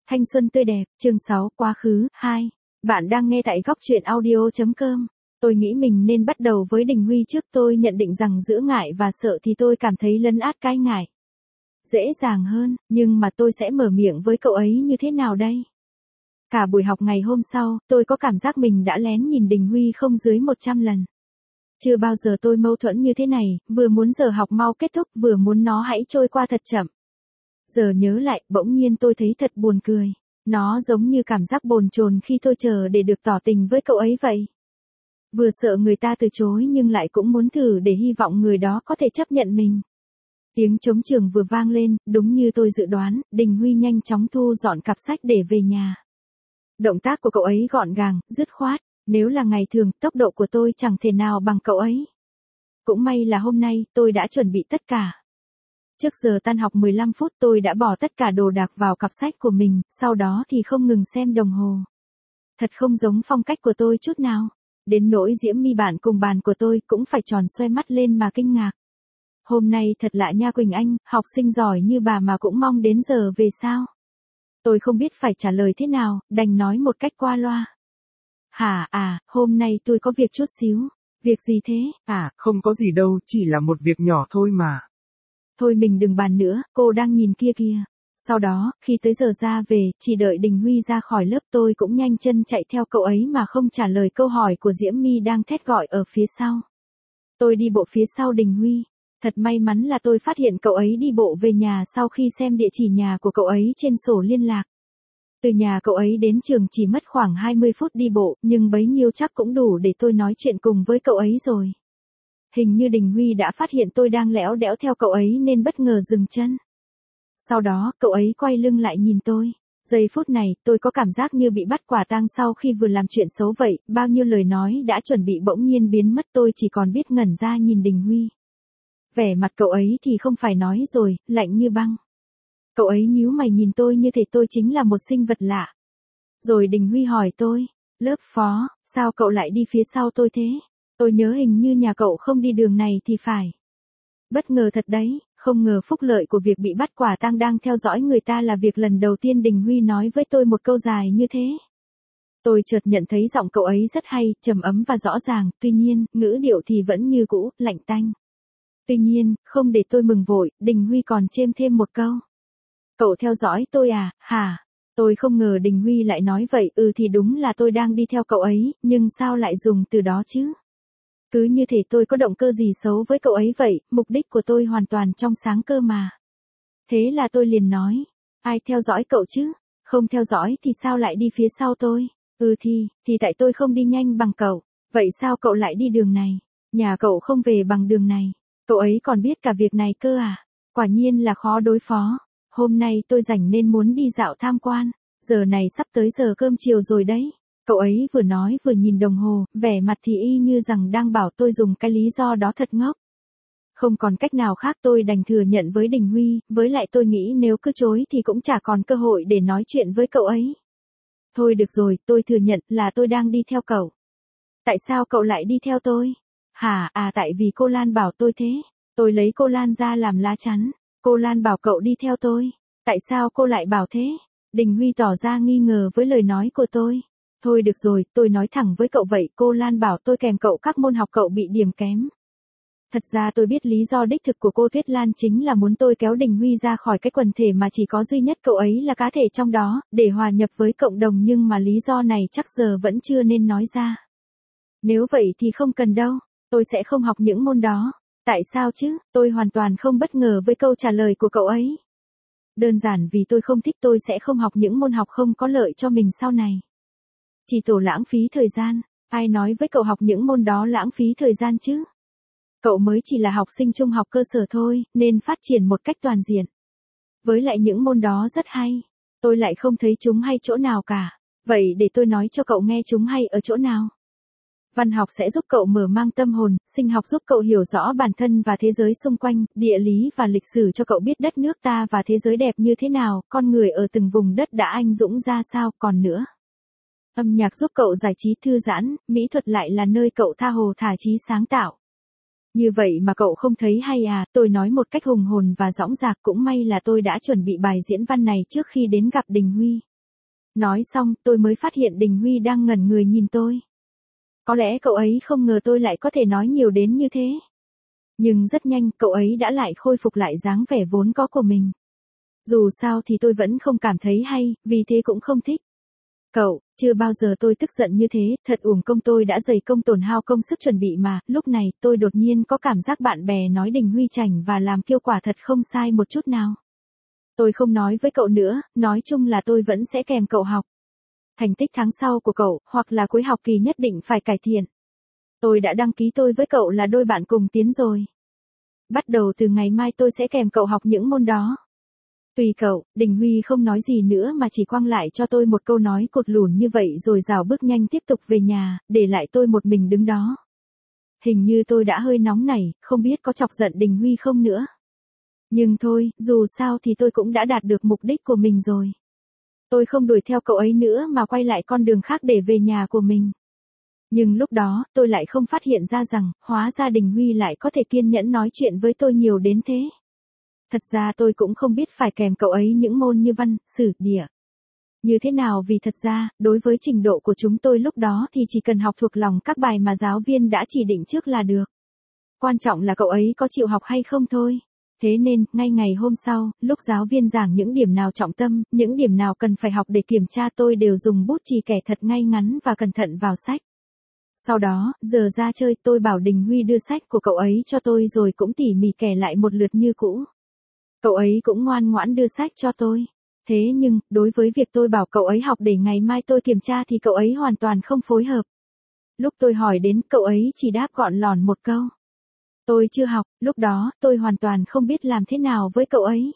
Thanh xuân tươi đẹp, chương 6, quá khứ, 2. Bạn đang nghe tại góc truyện audio.com. Tôi nghĩ mình nên bắt đầu với Đình Huy trước. Tôi nhận định rằng giữa ngại và sợ thì tôi cảm thấy lấn át cái ngại dễ dàng hơn, nhưng mà tôi sẽ mở miệng với cậu ấy như thế nào đây? Cả buổi học ngày hôm sau, tôi có cảm giác mình đã lén nhìn Đình Huy không dưới 100 lần. Chưa bao giờ tôi mâu thuẫn như thế này, vừa muốn giờ học mau kết thúc, vừa muốn nó hãy trôi qua thật chậm. Giờ nhớ lại, bỗng nhiên tôi thấy thật buồn cười. Nó giống như cảm giác bồn chồn khi tôi chờ để được tỏ tình với cậu ấy vậy. Vừa sợ người ta từ chối nhưng lại cũng muốn thử để hy vọng người đó có thể chấp nhận mình. Tiếng trống trường vừa vang lên, đúng như tôi dự đoán, Đình Huy nhanh chóng thu dọn cặp sách để về nhà. Động tác của cậu ấy gọn gàng, dứt khoát. Nếu là ngày thường, tốc độ của tôi chẳng thể nào bằng cậu ấy. Cũng may là hôm nay, tôi đã chuẩn bị tất cả. Trước giờ tan học 15 phút tôi đã bỏ tất cả đồ đạc vào cặp sách của mình, sau đó thì không ngừng xem đồng hồ. Thật không giống phong cách của tôi chút nào. Đến nỗi Diễm My bạn cùng bàn của tôi cũng phải tròn xoe mắt lên mà kinh ngạc. Hôm nay thật lạ nha Quỳnh Anh, học sinh giỏi như bà mà cũng mong đến giờ về sao? Tôi không biết phải trả lời thế nào, đành nói một cách qua loa. Hôm nay tôi có việc chút xíu. Việc gì thế? Không có gì đâu, chỉ là một việc nhỏ thôi mà. Thôi mình đừng bàn nữa, cô đang nhìn kia kìa. Sau đó, khi tới giờ ra về, chỉ đợi Đình Huy ra khỏi lớp tôi cũng nhanh chân chạy theo cậu ấy mà không trả lời câu hỏi của Diễm My đang thét gọi ở phía sau. Tôi đi bộ phía sau Đình Huy. Thật may mắn là tôi phát hiện cậu ấy đi bộ về nhà sau khi xem địa chỉ nhà của cậu ấy trên sổ liên lạc. Từ nhà cậu ấy đến trường chỉ mất khoảng 20 phút đi bộ, nhưng bấy nhiêu chắc cũng đủ để tôi nói chuyện cùng với cậu ấy rồi. Hình như Đình Huy đã phát hiện tôi đang lẽo đẽo theo cậu ấy nên bất ngờ dừng chân. Sau đó, cậu ấy quay lưng lại nhìn tôi. Giây phút này, tôi có cảm giác như bị bắt quả tang sau khi vừa làm chuyện xấu vậy, bao nhiêu lời nói đã chuẩn bị bỗng nhiên biến mất, tôi chỉ còn biết ngẩn ra nhìn Đình Huy. Vẻ mặt cậu ấy thì không phải nói rồi, lạnh như băng. Cậu ấy nhíu mày nhìn tôi như thể tôi chính là một sinh vật lạ. Rồi Đình Huy hỏi tôi, lớp phó, sao cậu lại đi phía sau tôi thế? Tôi nhớ hình như nhà cậu không đi đường này thì phải. Bất ngờ thật đấy, không ngờ phúc lợi của việc bị bắt quả tang đang theo dõi người ta là việc lần đầu tiên Đình Huy nói với tôi một câu dài như thế. Tôi chợt nhận thấy giọng cậu ấy rất hay, trầm ấm và rõ ràng, tuy nhiên, ngữ điệu thì vẫn như cũ, lạnh tanh. Tuy nhiên, không để tôi mừng vội, Đình Huy còn chêm thêm một câu. Cậu theo dõi tôi à, hả? Tôi không ngờ Đình Huy lại nói vậy, thì đúng là tôi đang đi theo cậu ấy, nhưng sao lại dùng từ đó chứ? Cứ như thể tôi có động cơ gì xấu với cậu ấy vậy, mục đích của tôi hoàn toàn trong sáng cơ mà. Thế là tôi liền nói, ai theo dõi cậu chứ? Không theo dõi thì sao lại đi phía sau tôi? Thì tại tôi không đi nhanh bằng cậu. Vậy sao cậu lại đi đường này? Nhà cậu không về bằng đường này. Cậu ấy còn biết cả việc này cơ à? Quả nhiên là khó đối phó. Hôm nay tôi rảnh nên muốn đi dạo tham quan. Giờ này sắp tới giờ cơm chiều rồi đấy. Cậu ấy vừa nói vừa nhìn đồng hồ, vẻ mặt thì y như rằng đang bảo tôi dùng cái lý do đó thật ngốc. Không còn cách nào khác tôi đành thừa nhận với Đình Huy, với lại tôi nghĩ nếu cứ chối thì cũng chả còn cơ hội để nói chuyện với cậu ấy. Thôi được rồi, tôi thừa nhận là tôi đang đi theo cậu. Tại sao cậu lại đi theo tôi? Tại vì cô Lan bảo tôi thế. Tôi lấy cô Lan ra làm lá chắn. Cô Lan bảo cậu đi theo tôi. Tại sao cô lại bảo thế? Đình Huy tỏ ra nghi ngờ với lời nói của tôi. Thôi được rồi, tôi nói thẳng với cậu vậy, cô Lan bảo tôi kèm cậu các môn học cậu bị điểm kém. Thật ra tôi biết lý do đích thực của cô Tuyết Lan chính là muốn tôi kéo Đình Huy ra khỏi cái quần thể mà chỉ có duy nhất cậu ấy là cá thể trong đó, để hòa nhập với cộng đồng, nhưng mà lý do này chắc giờ vẫn chưa nên nói ra. Nếu vậy thì không cần đâu, tôi sẽ không học những môn đó. Tại sao chứ? Tôi hoàn toàn không bất ngờ với câu trả lời của cậu ấy. Đơn giản vì tôi không thích, tôi sẽ không học những môn học không có lợi cho mình sau này. Chỉ tổ lãng phí thời gian, ai nói với cậu học những môn đó lãng phí thời gian chứ? Cậu mới chỉ là học sinh trung học cơ sở thôi, nên phát triển một cách toàn diện. Với lại những môn đó rất hay, tôi lại không thấy chúng hay chỗ nào cả. Vậy để tôi nói cho cậu nghe chúng hay ở chỗ nào. Văn học sẽ giúp cậu mở mang tâm hồn, sinh học giúp cậu hiểu rõ bản thân và thế giới xung quanh, địa lý và lịch sử cho cậu biết đất nước ta và thế giới đẹp như thế nào, con người ở từng vùng đất đã anh dũng ra sao, còn nữa. Âm nhạc giúp cậu giải trí thư giãn, mỹ thuật lại là nơi cậu tha hồ thả trí sáng tạo. Như vậy mà cậu không thấy hay à? Tôi nói một cách hùng hồn và dõng dạc, cũng may là tôi đã chuẩn bị bài diễn văn này trước khi đến gặp Đình Huy. Nói xong, tôi mới phát hiện Đình Huy đang ngẩn người nhìn tôi. Có lẽ cậu ấy không ngờ tôi lại có thể nói nhiều đến như thế. Nhưng rất nhanh, cậu ấy đã lại khôi phục lại dáng vẻ vốn có của mình. Dù sao thì tôi vẫn không cảm thấy hay, vì thế cũng không thích. Cậu, chưa bao giờ tôi tức giận như thế, thật uổng công tôi đã dày công tổn hao công sức chuẩn bị mà. Lúc này, tôi đột nhiên có cảm giác bạn bè nói Đình Huy chảnh và làm kiêu quả thật không sai một chút nào. Tôi không nói với cậu nữa, nói chung là tôi vẫn sẽ kèm cậu học. Thành tích tháng sau của cậu, hoặc là cuối học kỳ nhất định phải cải thiện. Tôi đã đăng ký tôi với cậu là đôi bạn cùng tiến rồi. Bắt đầu từ ngày mai tôi sẽ kèm cậu học những môn đó. Tùy cậu. Đình Huy không nói gì nữa mà chỉ quăng lại cho tôi một câu nói cột lủn như vậy rồi rảo bước nhanh tiếp tục về nhà, để lại tôi một mình đứng đó. Hình như tôi đã hơi nóng nảy, không biết có chọc giận Đình Huy không nữa. Nhưng thôi, dù sao thì tôi cũng đã đạt được mục đích của mình rồi. Tôi không đuổi theo cậu ấy nữa mà quay lại con đường khác để về nhà của mình. Nhưng lúc đó, tôi lại không phát hiện ra rằng, hóa ra Đình Huy lại có thể kiên nhẫn nói chuyện với tôi nhiều đến thế. Thật ra tôi cũng không biết phải kèm cậu ấy những môn như văn, sử, địa. Như thế nào vì thật ra, đối với trình độ của chúng tôi lúc đó thì chỉ cần học thuộc lòng các bài mà giáo viên đã chỉ định trước là được. Quan trọng là cậu ấy có chịu học hay không thôi. Thế nên, ngay ngày hôm sau, lúc giáo viên giảng những điểm nào trọng tâm, những điểm nào cần phải học để kiểm tra tôi đều dùng bút chì kẻ thật ngay ngắn và cẩn thận vào sách. Sau đó, giờ ra chơi tôi bảo Đình Huy đưa sách của cậu ấy cho tôi rồi cũng tỉ mỉ kẻ lại một lượt như cũ. Cậu ấy cũng ngoan ngoãn đưa sách cho tôi. Thế nhưng, đối với việc tôi bảo cậu ấy học để ngày mai tôi kiểm tra thì cậu ấy hoàn toàn không phối hợp. Lúc tôi hỏi đến, cậu ấy chỉ đáp gọn lòn một câu. Tôi chưa học, lúc đó, tôi hoàn toàn không biết làm thế nào với cậu ấy.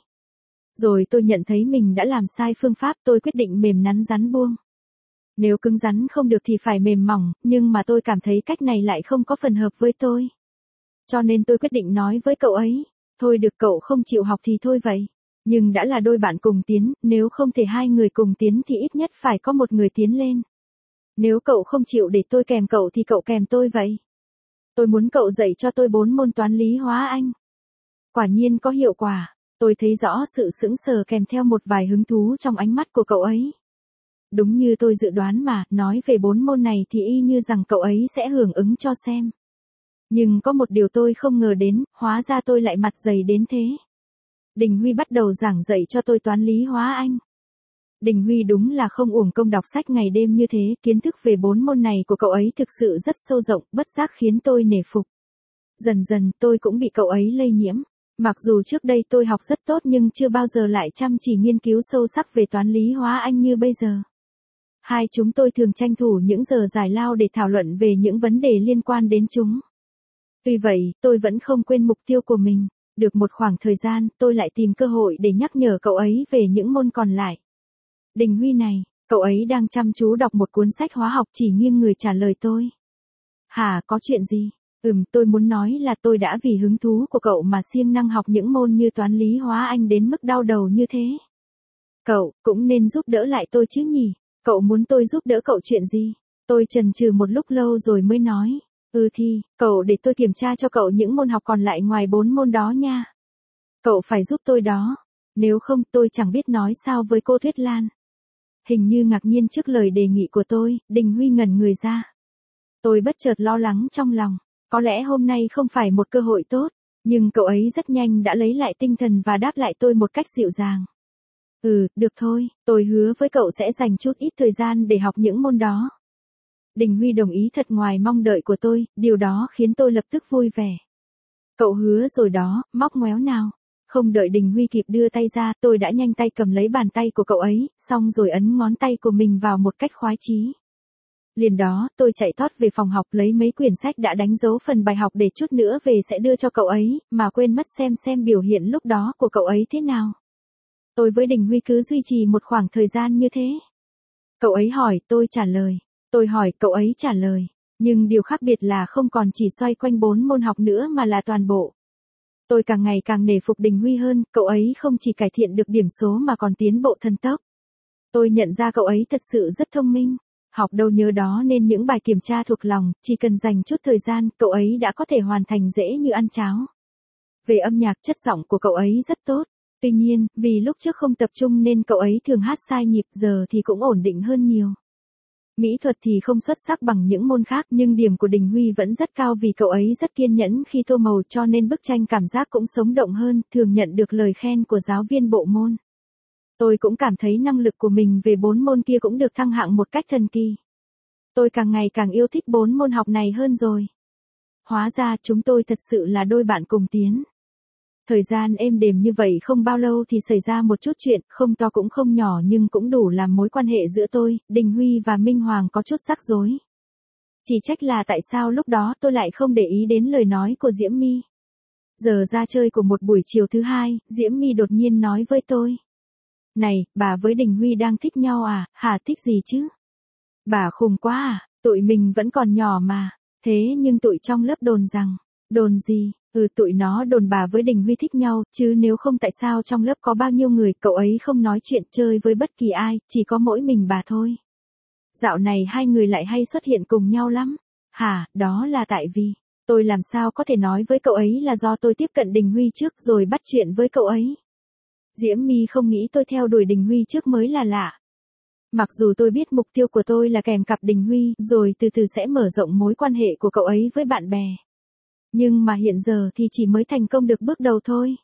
Rồi tôi nhận thấy mình đã làm sai phương pháp, tôi quyết định mềm nắn rắn buông. Nếu cứng rắn không được thì phải mềm mỏng, nhưng mà tôi cảm thấy cách này lại không có phần hợp với tôi. Cho nên tôi quyết định nói với cậu ấy, thôi được cậu không chịu học thì thôi vậy. Nhưng đã là đôi bạn cùng tiến, nếu không thể hai người cùng tiến thì ít nhất phải có một người tiến lên. Nếu cậu không chịu để tôi kèm cậu thì cậu kèm tôi vậy. Tôi muốn cậu dạy cho tôi 4 môn toán lý hóa Anh. Quả nhiên có hiệu quả, tôi thấy rõ sự sững sờ kèm theo một vài hứng thú trong ánh mắt của cậu ấy. Đúng như tôi dự đoán mà, nói về 4 môn này thì y như rằng cậu ấy sẽ hưởng ứng cho xem. Nhưng có một điều tôi không ngờ đến, hóa ra tôi lại mặt dày đến thế. Đình Huy bắt đầu giảng dạy cho tôi toán lý hóa Anh. Đình Huy đúng là không uổng công đọc sách ngày đêm như thế, kiến thức về 4 môn này của cậu ấy thực sự rất sâu rộng, bất giác khiến tôi nể phục. Dần dần tôi cũng bị cậu ấy lây nhiễm. Mặc dù trước đây tôi học rất tốt nhưng chưa bao giờ lại chăm chỉ nghiên cứu sâu sắc về toán lý hóa Anh như bây giờ. Hai chúng tôi thường tranh thủ những giờ giải lao để thảo luận về những vấn đề liên quan đến chúng. Tuy vậy, tôi vẫn không quên mục tiêu của mình. Được một khoảng thời gian, tôi lại tìm cơ hội để nhắc nhở cậu ấy về những môn còn lại. Đình Huy này, cậu ấy đang chăm chú đọc một cuốn sách hóa học chỉ nghiêng người trả lời tôi. Hả, có chuyện gì? Tôi muốn nói là tôi đã vì hứng thú của cậu mà siêng năng học những môn như toán lý hóa Anh đến mức đau đầu như thế. Cậu, cũng nên giúp đỡ lại tôi chứ nhỉ? Cậu muốn tôi giúp đỡ cậu chuyện gì? Tôi chần chừ một lúc lâu rồi mới nói. Thì, cậu để tôi kiểm tra cho cậu những môn học còn lại ngoài 4 môn đó nha. Cậu phải giúp tôi đó. Nếu không tôi chẳng biết nói sao với cô Tuyết Lan. Hình như ngạc nhiên trước lời đề nghị của tôi, Đình Huy ngẩn người ra. Tôi bất chợt lo lắng trong lòng. Có lẽ hôm nay không phải một cơ hội tốt. Nhưng cậu ấy rất nhanh đã lấy lại tinh thần và đáp lại tôi một cách dịu dàng. Được thôi, tôi hứa với cậu sẽ dành chút ít thời gian để học những môn đó. Đình Huy đồng ý thật ngoài mong đợi của tôi, điều đó khiến tôi lập tức vui vẻ. Cậu hứa rồi đó, móc ngoéo nào. Không đợi Đình Huy kịp đưa tay ra, tôi đã nhanh tay cầm lấy bàn tay của cậu ấy, xong rồi ấn ngón tay của mình vào một cách khoái chí. Liền đó, tôi chạy tót về phòng học lấy mấy quyển sách đã đánh dấu phần bài học để chút nữa về sẽ đưa cho cậu ấy, mà quên mất xem biểu hiện lúc đó của cậu ấy thế nào. Tôi với Đình Huy cứ duy trì một khoảng thời gian như thế. Cậu ấy hỏi, tôi trả lời. Tôi hỏi, cậu ấy trả lời. Nhưng điều khác biệt là không còn chỉ xoay quanh 4 môn học nữa mà là toàn bộ. Tôi càng ngày càng nể phục Đình Huy hơn, cậu ấy không chỉ cải thiện được điểm số mà còn tiến bộ thần tốc. Tôi nhận ra cậu ấy thật sự rất thông minh. Học đâu nhớ đó nên những bài kiểm tra thuộc lòng, chỉ cần dành chút thời gian, cậu ấy đã có thể hoàn thành dễ như ăn cháo. Về âm nhạc, chất giọng của cậu ấy rất tốt. Tuy nhiên, vì lúc trước không tập trung nên cậu ấy thường hát sai nhịp, giờ thì cũng ổn định hơn nhiều. Mỹ thuật thì không xuất sắc bằng những môn khác, nhưng điểm của Đình Huy vẫn rất cao vì cậu ấy rất kiên nhẫn khi tô màu, cho nên bức tranh cảm giác cũng sống động hơn, thường nhận được lời khen của giáo viên bộ môn. Tôi cũng cảm thấy năng lực của mình về 4 môn kia cũng được thăng hạng một cách thần kỳ. Tôi càng ngày càng yêu thích 4 môn học này hơn rồi. Hóa ra chúng tôi thật sự là đôi bạn cùng tiến. Thời gian êm đềm như vậy không bao lâu thì xảy ra một chút chuyện, không to cũng không nhỏ nhưng cũng đủ làm mối quan hệ giữa tôi, Đình Huy và Minh Hoàng có chút rắc rối. Chỉ trách là tại sao lúc đó tôi lại không để ý đến lời nói của Diễm My. Giờ ra chơi của một buổi chiều thứ hai, Diễm My đột nhiên nói với tôi. Này, bà với Đình Huy đang thích nhau à, hả thích gì chứ? Bà khùng quá à, tụi mình vẫn còn nhỏ mà. Thế nhưng tụi trong lớp đồn rằng, đồn gì? Tụi nó đồn bà với Đình Huy thích nhau, chứ nếu không tại sao trong lớp có bao nhiêu người, cậu ấy không nói chuyện chơi với bất kỳ ai, chỉ có mỗi mình bà thôi. Dạo này hai người lại hay xuất hiện cùng nhau lắm. Hả, đó là tại vì, tôi làm sao có thể nói với cậu ấy là do tôi tiếp cận Đình Huy trước rồi bắt chuyện với cậu ấy. Diễm My không nghĩ tôi theo đuổi Đình Huy trước mới là lạ. Mặc dù tôi biết mục tiêu của tôi là kèm cặp Đình Huy, rồi từ từ sẽ mở rộng mối quan hệ của cậu ấy với bạn bè. Nhưng mà hiện giờ thì chỉ mới thành công được bước đầu thôi.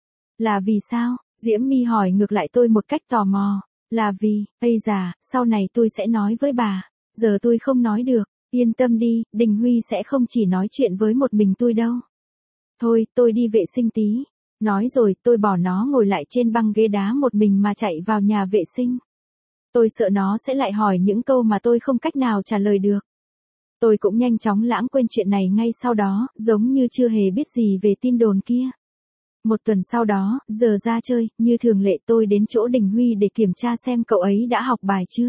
Là vì sao? Diễm My hỏi ngược lại tôi một cách tò mò. Là vì, ây già, sau này tôi sẽ nói với bà. Giờ tôi không nói được, yên tâm đi, Đình Huy sẽ không chỉ nói chuyện với một mình tôi đâu. Thôi, tôi đi vệ sinh tí. Nói rồi, tôi bỏ nó ngồi lại trên băng ghế đá một mình mà chạy vào nhà vệ sinh. Tôi sợ nó sẽ lại hỏi những câu mà tôi không cách nào trả lời được. Tôi cũng nhanh chóng lãng quên chuyện này ngay sau đó, giống như chưa hề biết gì về tin đồn kia. Một tuần sau đó, giờ ra chơi, như thường lệ tôi đến chỗ Đình Huy để kiểm tra xem cậu ấy đã học bài chưa.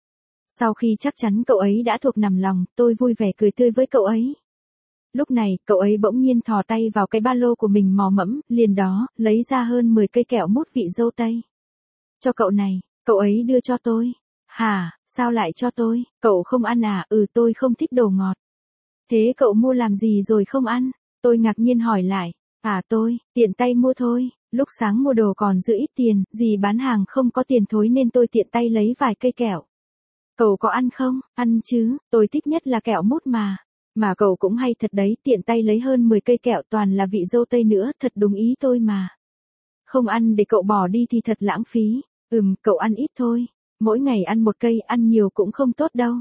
Sau khi chắc chắn cậu ấy đã thuộc nằm lòng, tôi vui vẻ cười tươi với cậu ấy. Lúc này, cậu ấy bỗng nhiên thò tay vào cái ba lô của mình mò mẫm, liền đó, lấy ra hơn 10 cây kẹo mút vị dâu tây. Cho cậu này, cậu ấy đưa cho tôi. Hả, sao lại cho tôi, cậu không ăn à? Tôi không thích đồ ngọt. Thế cậu mua làm gì rồi không ăn? Tôi ngạc nhiên hỏi lại. Tôi, tiện tay mua thôi, lúc sáng mua đồ còn giữ ít tiền, dì bán hàng không có tiền thối nên tôi tiện tay lấy vài cây kẹo. Cậu có ăn không? Ăn chứ, tôi thích nhất là kẹo mút mà. Mà cậu cũng hay thật đấy, tiện tay lấy hơn 10 cây kẹo toàn là vị dâu tây nữa, thật đúng ý tôi mà. Không ăn để cậu bỏ đi thì thật lãng phí. Cậu ăn ít thôi. Mỗi ngày ăn một cây, ăn nhiều cũng không tốt đâu.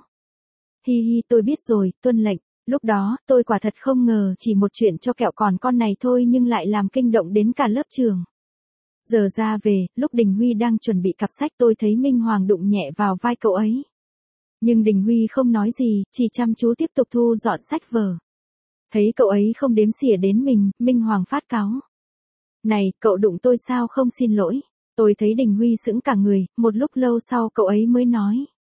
Hi hi, tôi biết rồi, tuân lệnh. Lúc đó, tôi quả thật không ngờ chỉ một chuyện cho kẹo còn con này thôi nhưng lại làm kinh động đến cả lớp trường. Giờ ra về, lúc Đình Huy đang chuẩn bị cặp sách tôi thấy Minh Hoàng đụng nhẹ vào vai cậu ấy. Nhưng Đình Huy không nói gì, chỉ chăm chú tiếp tục thu dọn sách vở. Thấy cậu ấy không đếm xỉa đến mình, Minh Hoàng phát cáu. Này, cậu đụng tôi sao không xin lỗi? Tôi thấy Đình Huy sững cả người, một lúc lâu sau cậu ấy mới nói.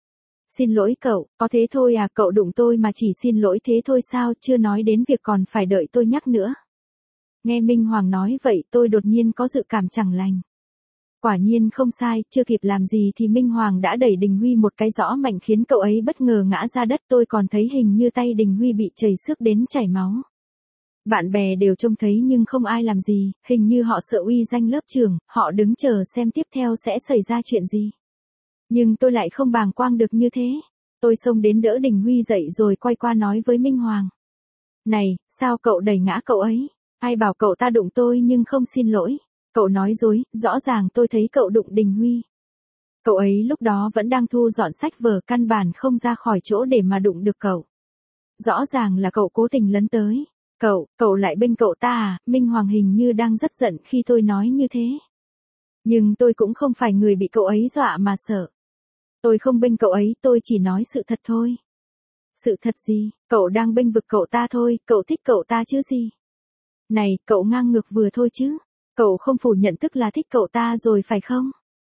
Xin lỗi cậu, có thế thôi à, cậu đụng tôi mà chỉ xin lỗi thế thôi sao, chưa nói đến việc còn phải đợi tôi nhắc nữa. Nghe Minh Hoàng nói vậy tôi đột nhiên có dự cảm chẳng lành. Quả nhiên không sai, chưa kịp làm gì thì Minh Hoàng đã đẩy Đình Huy một cái rõ mạnh khiến cậu ấy bất ngờ ngã ra đất, tôi còn thấy hình như tay Đình Huy bị chảy xước đến chảy máu. Bạn bè đều trông thấy nhưng không ai làm gì, hình như họ sợ uy danh lớp trưởng, họ đứng chờ xem tiếp theo sẽ xảy ra chuyện gì. Nhưng tôi lại không bàng quang được như thế. Tôi xông đến đỡ Đình Huy dậy rồi quay qua nói với Minh Hoàng. Này, sao cậu đẩy ngã cậu ấy? Ai bảo cậu ta đụng tôi nhưng không xin lỗi? Cậu nói dối, rõ ràng tôi thấy cậu đụng Đình Huy. Cậu ấy lúc đó vẫn đang thu dọn sách vở, căn bản không ra khỏi chỗ để mà đụng được cậu. Rõ ràng là cậu cố tình lấn tới. Cậu lại bênh cậu ta à? Minh Hoàng hình như đang rất giận khi tôi nói như thế. Nhưng tôi cũng không phải người bị cậu ấy dọa mà sợ. Tôi không bênh cậu ấy, tôi chỉ nói sự thật thôi. Sự thật gì? Cậu đang bênh vực cậu ta thôi, cậu thích cậu ta chứ gì? Này, cậu ngang ngược vừa thôi chứ. Cậu không phủ nhận tức là thích cậu ta rồi phải không?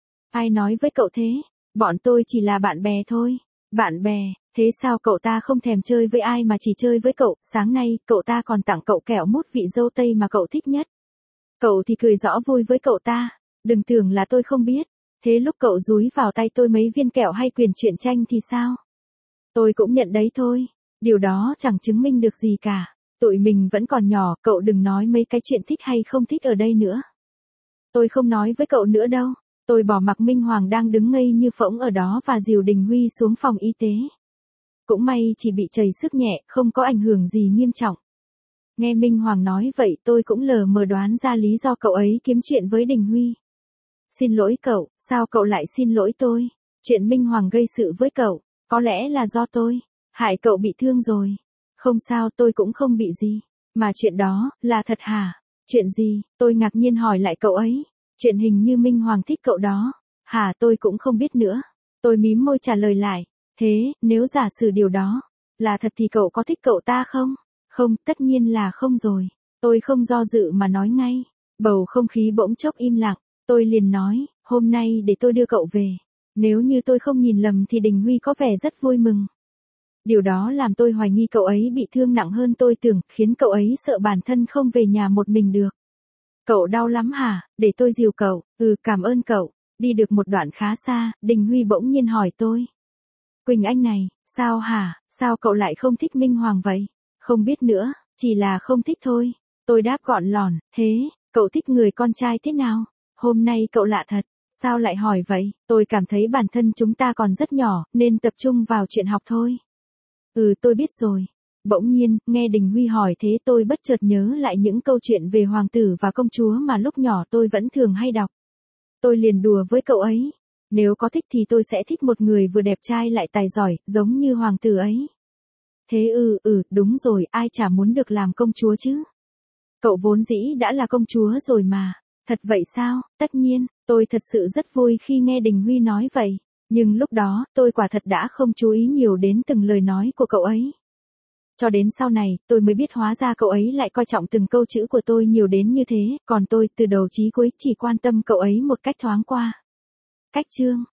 Ai nói với cậu thế? Bọn tôi chỉ là bạn bè thôi. Bạn bè, thế sao cậu ta không thèm chơi với ai mà chỉ chơi với cậu? Sáng nay, cậu ta còn tặng cậu kẹo mút vị dâu tây mà cậu thích nhất. Cậu thì cười rõ vui với cậu ta. Đừng tưởng là tôi không biết. Thế lúc cậu dúi vào tay tôi mấy viên kẹo hay quyền truyện tranh thì sao? Tôi cũng nhận đấy thôi. Điều đó chẳng chứng minh được gì cả. Tụi mình vẫn còn nhỏ, cậu đừng nói mấy cái chuyện thích hay không thích ở đây nữa. Tôi không nói với cậu nữa đâu. Tôi bỏ mặc Minh Hoàng đang đứng ngây như phỗng ở đó và dìu Đình Huy xuống phòng y tế. Cũng may chỉ bị trầy xước nhẹ, không có ảnh hưởng gì nghiêm trọng. Nghe Minh Hoàng nói vậy tôi cũng lờ mờ đoán ra lý do cậu ấy kiếm chuyện với Đình Huy. Xin lỗi cậu, sao cậu lại xin lỗi tôi? Chuyện Minh Hoàng gây sự với cậu, có lẽ là do tôi, hại cậu bị thương rồi. Không sao, tôi cũng không bị gì. Mà chuyện đó, là thật hả? Chuyện gì? Tôi ngạc nhiên hỏi lại cậu ấy. Chuyện hình như Minh Hoàng thích cậu đó. Hả, tôi cũng không biết nữa. Tôi mím môi trả lời lại. Thế, nếu giả sử điều đó là thật thì cậu có thích cậu ta không? Không, tất nhiên là không rồi. Tôi không do dự mà nói ngay. Bầu không khí bỗng chốc im lặng. Tôi liền nói, hôm nay để tôi đưa cậu về. Nếu như tôi không nhìn lầm thì Đình Huy có vẻ rất vui mừng. Điều đó làm tôi hoài nghi cậu ấy bị thương nặng hơn tôi tưởng, khiến cậu ấy sợ bản thân không về nhà một mình được. Cậu đau lắm hả? Để tôi dìu cậu. Cảm ơn cậu. Đi được một đoạn khá xa, Đình Huy bỗng nhiên hỏi tôi. Quỳnh Anh này, sao hả? Sao cậu lại không thích Minh Hoàng vậy? Không biết nữa, chỉ là không thích thôi. Tôi đáp gọn lỏn, thế, cậu thích người con trai thế nào? Hôm nay cậu lạ thật, sao lại hỏi vậy? Tôi cảm thấy bản thân chúng ta còn rất nhỏ, nên tập trung vào chuyện học thôi. Tôi biết rồi. Bỗng nhiên, nghe Đình Huy hỏi thế tôi bất chợt nhớ lại những câu chuyện về hoàng tử và công chúa mà lúc nhỏ tôi vẫn thường hay đọc. Tôi liền đùa với cậu ấy. Nếu có thích thì tôi sẽ thích một người vừa đẹp trai lại tài giỏi, giống như hoàng tử ấy. Thế đúng rồi, ai chả muốn được làm công chúa chứ. Cậu vốn dĩ đã là công chúa rồi mà. Thật vậy sao? Tất nhiên, tôi thật sự rất vui khi nghe Đình Huy nói vậy. Nhưng lúc đó, tôi quả thật đã không chú ý nhiều đến từng lời nói của cậu ấy. Cho đến sau này, tôi mới biết hóa ra cậu ấy lại coi trọng từng câu chữ của tôi nhiều đến như thế, còn tôi từ đầu chí cuối chỉ quan tâm cậu ấy một cách thoáng qua. Cách chương